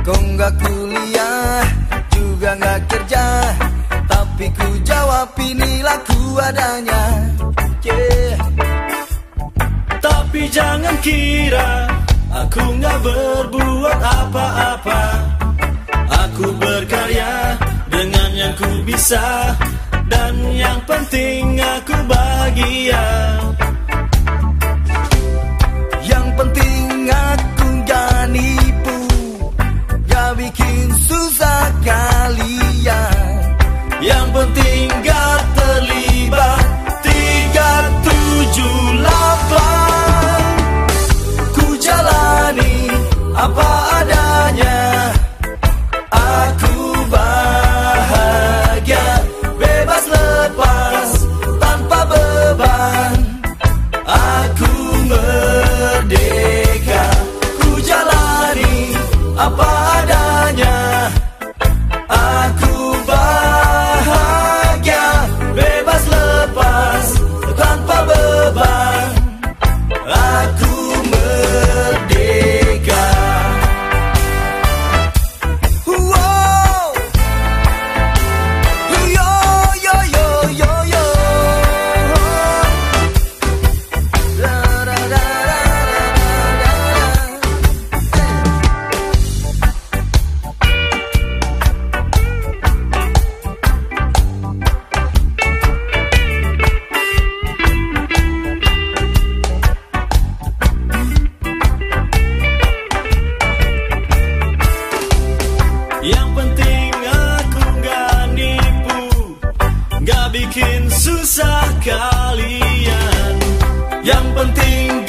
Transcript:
Kau nggak kuliah, juga nggak kerja, tapi ku jawab inilah ku adanya. Yeah. Tapi jangan kira aku nggak berbuat apa-apa. Aku berkarya dengan yang ku bisa, dan yang penting aku bahagia. Yang penting aku gak nipu, gak bikin susah kalian. Yang penting gak terlibat 378. Ku jalani apa adanya, aku bahagia, bebas lepas tanpa beban. Aku merdeka, ku jalani apa adanya, aku bahagia, bebas lepas tanpa beban. Aku merdeka. Wow. Yo yo yo yo yo. Da, da, da, da, da, Yang penting aku gak nipu, gak bikin susah kalian. Yang penting